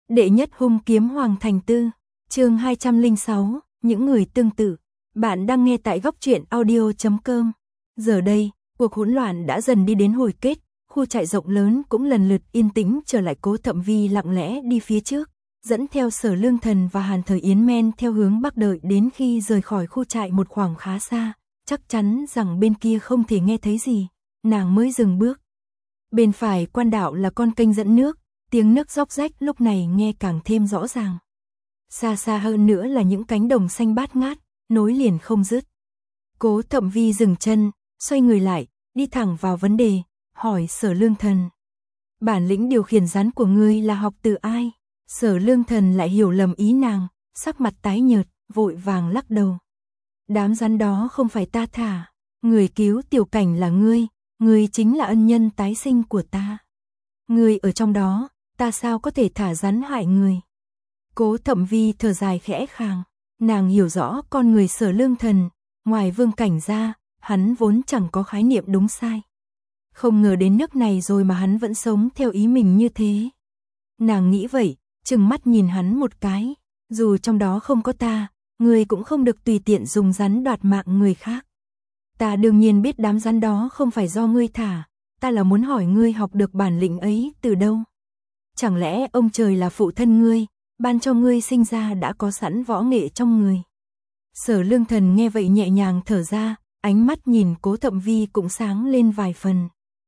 Đệ nhất hung kiếm Hoàng Thành Tư, chương 206, những người tương tự. Bạn đang nghe tại góc truyện audio.com. Giờ đây, cuộc hỗn loạn đã dần đi đến hồi kết, khu trại rộng lớn cũng lần lượt yên tĩnh trở lại. Cố Thậm Vi lặng lẽ đi phía trước, dẫn theo Sở Lương Thần và Hàn Thời Yến men theo hướng bắc, đợi đến khi rời khỏi khu trại một khoảng khá xa, chắc chắn rằng bên kia không thể nghe thấy gì, nàng mới dừng bước. Bên phải quan đạo là con kênh dẫn nước, tiếng nước róc rách lúc này nghe càng thêm rõ ràng. Xa xa hơn nữa là những cánh đồng xanh bát ngát, nối liền không dứt. Cố Thậm Vi dừng chân, xoay người lại, đi thẳng vào vấn đề, hỏi Sở Lương Thần. Bản lĩnh điều khiển rắn của ngươi là học từ ai? Sở Lương Thần lại hiểu lầm ý nàng, sắc mặt tái nhợt, vội vàng lắc đầu. Đám rắn đó không phải ta thả, người cứu Tiểu Cảnh là ngươi chính là ân nhân tái sinh của ta. Ngươi ở trong đó, ta sao có thể thả rắn hại người? Cố Thậm Vi thở dài khẽ khàng, nàng hiểu rõ con người Sở Lương Thần, ngoài Vương Cảnh ra, hắn vốn chẳng có khái niệm đúng sai. Không ngờ đến nước này rồi mà hắn vẫn sống theo ý mình như thế. Nàng nghĩ vậy, trừng mắt nhìn hắn một cái, dù trong đó không có ta, ngươi cũng không được tùy tiện dùng rắn đoạt mạng người khác. Ta đương nhiên biết đám rắn đó không phải do ngươi thả, ta là muốn hỏi ngươi học được bản lĩnh ấy từ đâu? Chẳng lẽ ông trời là phụ thân ngươi, ban cho ngươi sinh ra đã có sẵn võ nghệ trong người? Sở Lương Thần nghe vậy nhẹ nhàng thở ra, ánh mắt nhìn Cố Thậm Vi cũng sáng lên vài phần.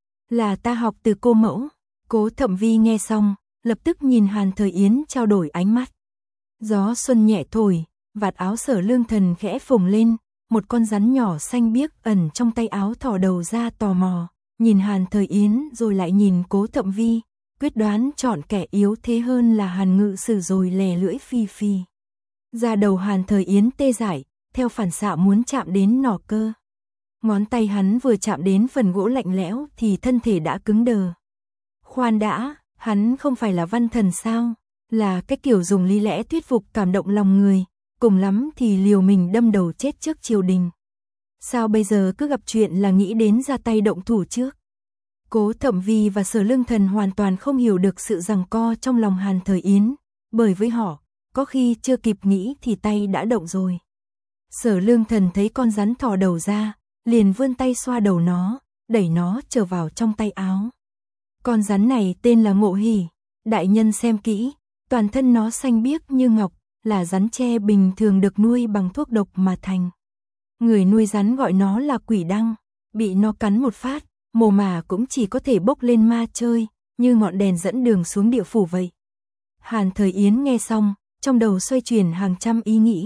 Là ta học từ cô mẫu. Cố Thậm Vi nghe xong, lập tức nhìn Hàn Thời Yến trao đổi ánh mắt. Gió xuân nhẹ thổi, vạt áo Sở Lương Thần khẽ phồng lên, một con rắn nhỏ xanh biếc ẩn trong tay áo thò đầu ra tò mò, nhìn Hàn Thời Yến rồi lại nhìn Cố Thậm Vi, quyết đoán chọn kẻ yếu thế hơn là Hàn Ngự Sử rồi lè lưỡi phi phi. Da đầu Hàn Thời Yến tê dại, theo phản xạ muốn chạm đến nỏ cơ. Ngón tay hắn vừa chạm đến phần gỗ lạnh lẽo thì thân thể đã cứng đờ. Khoan đã, hắn không phải là văn thần sao? Là cái kiểu dùng lý lẽ thuyết phục cảm động lòng người, cùng lắm thì liều mình đâm đầu chết trước triều đình. Sao bây giờ cứ gặp chuyện là nghĩ đến ra tay động thủ trước? Cố Thậm Vi và Sở Lương Thần hoàn toàn không hiểu được sự giằng co trong lòng Hàn Thời Yến, bởi với họ, có khi chưa kịp nghĩ thì tay đã động rồi. Sở Lương Thần thấy con rắn thò đầu ra, liền vươn tay xoa đầu nó, đẩy nó trở vào trong tay áo. Con rắn này tên là Ngộ Hỉ, đại nhân xem kỹ, toàn thân nó xanh biếc như ngọc, là rắn tre bình thường được nuôi bằng thuốc độc mà thành. Người nuôi rắn gọi nó là quỷ đăng, bị nó cắn một phát, mồ mà cũng chỉ có thể bốc lên ma chơi, như ngọn đèn dẫn đường xuống địa phủ vậy. Hàn Thời Yến nghe xong, trong đầu xoay chuyển hàng trăm ý nghĩ.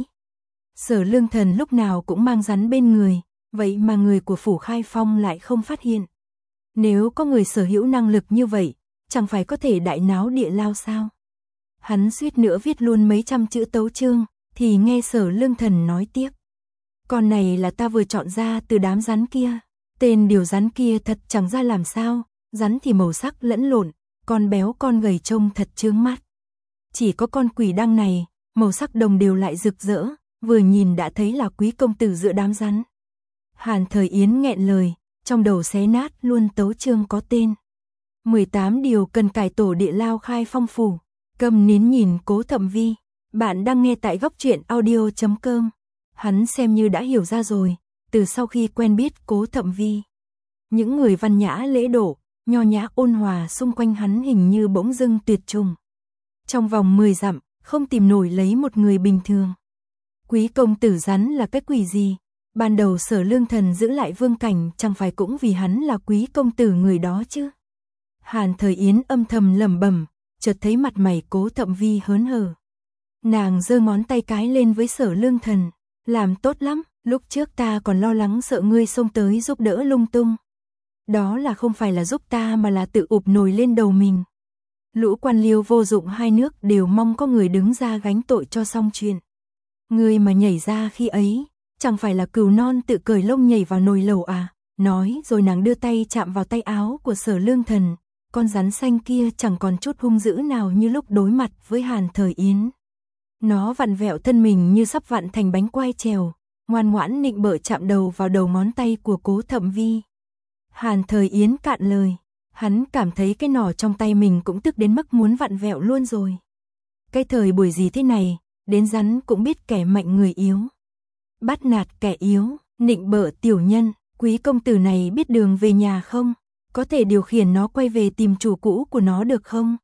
Sở Lương Thần lúc nào cũng mang rắn bên người, vậy mà người của phủ Khai Phong lại không phát hiện. Nếu có người sở hữu năng lực như vậy, chẳng phải có thể đại náo địa lao sao? Hắn suýt nữa viết luôn mấy trăm chữ tấu chương, thì nghe Sở Lương Thần nói tiếp. Con này là ta vừa chọn ra từ đám rắn kia. Tên điều rắn kia thật chẳng ra làm sao, rắn thì màu sắc lẫn lộn, con béo con gầy trông thật chướng mắt. Chỉ có con quỷ đăng này, màu sắc đồng đều lại rực rỡ, vừa nhìn đã thấy là quý công tử giữa đám rắn. Hàn Thời Yến nghẹn lời, trong đầu xé nát luôn tấu chương có tên. 18 điều cần cải tổ địa lao Khai Phong phủ. Câm nín nhìn Cố Thậm Vi. Bạn đang nghe tại góc truyện audio.com. Hắn xem như đã hiểu ra rồi, từ sau khi quen biết Cố Thậm Vi. Những người văn nhã lễ độ, nho nhã ôn hòa xung quanh hắn hình như bỗng dưng tuyệt chủng. Trong vòng 10 dặm, không tìm nổi lấy một người bình thường. Quý công tử rắn là cái quỷ gì? Ban đầu Sở Lương Thần giữ lại Vương Cảnh chẳng phải cũng vì hắn là quý công tử người đó chứ? Hàn Thời Yến âm thầm lẩm bẩm, chợt thấy mặt mày Cố Thậm Vi hớn hở. Nàng giơ ngón tay cái lên với Sở Lương Thần, làm tốt lắm, lúc trước ta còn lo lắng sợ ngươi xông tới giúp đỡ lung tung. Đó là không phải là giúp ta mà là tự ụp nổi lên đầu mình. Lũ quan liêu vô dụng hai nước đều mong có người đứng ra gánh tội cho xong chuyện. Ngươi mà nhảy ra khi ấy, chẳng phải là cừu non tự cởi lông nhảy vào nồi lẩu à? Nói rồi nàng đưa tay chạm vào tay áo của Sở Lương Thần, con rắn xanh kia chẳng còn chút hung dữ nào như lúc đối mặt với Hàn Thời Yến. Nó vặn vẹo thân mình như sắp vặn thành bánh quai trèo, ngoan ngoãn nịnh bợ chạm đầu vào đầu ngón tay của Cố Thậm Vi. Hàn Thời Yến cạn lời, hắn cảm thấy cái nỏ trong tay mình cũng tức đến mức muốn vặn vẹo luôn rồi. Cái thời buổi gì thế này, đến rắn cũng biết kẻ mạnh người yếu. Bắt nạt kẻ yếu, nịnh bợ tiểu nhân, quý công tử này biết đường về nhà không? Có thể điều khiển nó quay về tìm chủ cũ của nó được không?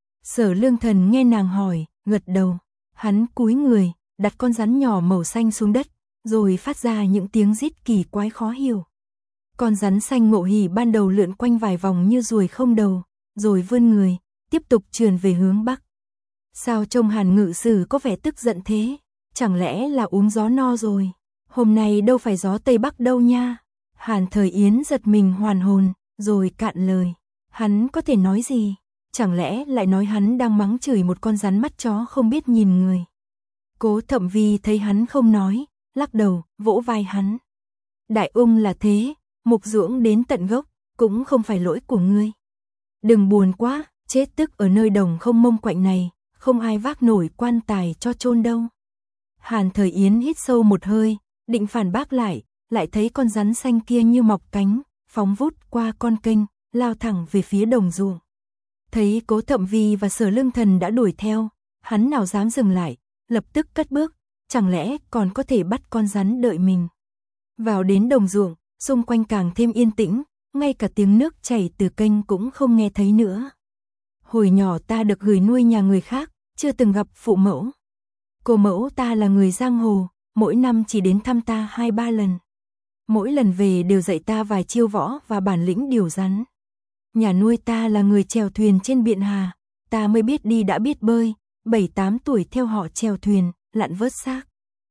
Sở Lương Thần nghe nàng hỏi, gật đầu. Hắn cúi người, đặt con rắn nhỏ màu xanh xuống đất, rồi phát ra những tiếng rít kỳ quái khó hiểu. Con rắn xanh Ngộ Hỉ ban đầu lượn quanh vài vòng như ruồi không đầu, rồi vươn người, tiếp tục trườn về hướng bắc. Sao trông Hàn Ngự Sử có vẻ tức giận thế? Chẳng lẽ là uống gió no rồi? Hôm nay đâu phải gió Tây Bắc đâu nha. Hàn Thời Yến giật mình hoàn hồn, rồi cạn lời. Hắn có thể nói gì? Chẳng lẽ lại nói hắn đang mắng chửi một con rắn mắt chó không biết nhìn người? Cố Thậm Vi thấy hắn không nói, lắc đầu, vỗ vai hắn. Đại ung là thế, mục dưỡng đến tận gốc, cũng không phải lỗi của ngươi. Đừng buồn quá, chết tức ở nơi đồng không mông quạnh này, không ai vác nổi quan tài cho chôn đâu. Hàn Thời Yến hít sâu một hơi, định phản bác lại thấy con rắn xanh kia như mọc cánh, phóng vút qua con kênh, lao thẳng về phía đồng ruộng. Thấy Cố Thậm Vi và Sở Lương Thần đã đuổi theo, hắn nào dám dừng lại, lập tức cất bước, chẳng lẽ còn có thể bắt con rắn đợi mình. Vào đến đồng ruộng, xung quanh càng thêm yên tĩnh, ngay cả tiếng nước chảy từ kênh cũng không nghe thấy nữa. Hồi nhỏ ta được gửi nuôi nhà người khác, chưa từng gặp phụ mẫu. Cô mẫu ta là người giang hồ, mỗi năm chỉ đến thăm ta 2-3 lần. Mỗi lần về đều dạy ta vài chiêu võ và bản lĩnh điều rắn. Nhà nuôi ta là người chèo thuyền trên biển Hà, ta mới biết đi đã biết bơi, 7-8 tuổi theo họ chèo thuyền, lặn vớt xác.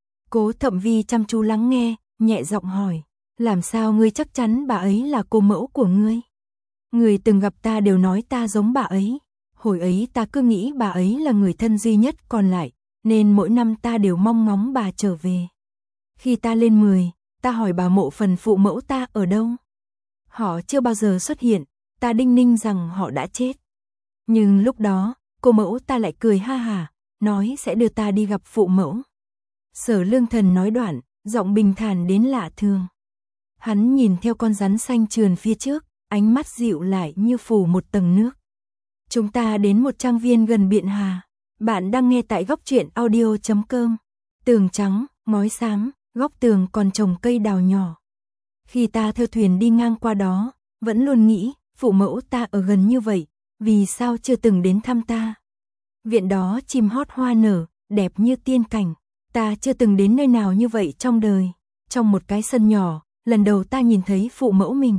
Cố Thậm Vi chăm chú lắng nghe, nhẹ giọng hỏi, làm sao ngươi chắc chắn bà ấy là cô mẫu của ngươi? Người từng gặp ta đều nói ta giống bà ấy. Hồi ấy ta cứ nghĩ bà ấy là người thân duy nhất còn lại, nên mỗi năm ta đều mong ngóng bà trở về. Khi ta lên 10, ta hỏi bà mộ phần phụ mẫu ta ở đâu. Họ chưa bao giờ xuất hiện, ta đinh ninh rằng họ đã chết. Nhưng lúc đó, cô mẫu ta lại cười ha hả, nói sẽ đưa ta đi gặp phụ mẫu. Sở Lương Thần nói đoạn, giọng bình thản đến lạ thường. Hắn nhìn theo con rắn xanh trườn phía trước, ánh mắt dịu lại như phủ một tầng nước. Chúng ta đến một trang viên gần biển Hà. Bạn đang nghe tại góc truyện audio.com. Tường trắng, ngói xám, góc tường còn trồng cây đào nhỏ. Khi ta theo thuyền đi ngang qua đó, vẫn luôn nghĩ, phụ mẫu ta ở gần như vậy, vì sao chưa từng đến thăm ta? Viện đó chim hót hoa nở, đẹp như tiên cảnh. Ta chưa từng đến nơi nào như vậy trong đời. Trong một cái sân nhỏ, lần đầu ta nhìn thấy phụ mẫu mình.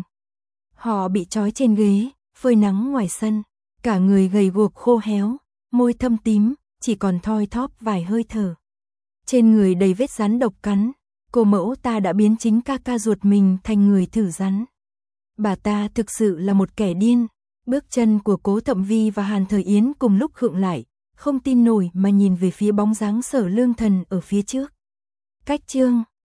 Họ bị trói trên ghế, phơi nắng ngoài sân. Cả người gầy guộc khô héo, môi thâm tím, chỉ còn thoi thóp vài hơi thở. Trên người đầy vết rắn độc cắn, cô mẫu ta đã biến chính ca ca ruột mình thành người thử rắn. Bà ta thực sự là một kẻ điên. Bước chân của Cố Thậm Vi và Hàn Thời Yến cùng lúc khựng lại, không tin nổi mà nhìn về phía bóng dáng Sở Lương Thần ở phía trước. Cách chương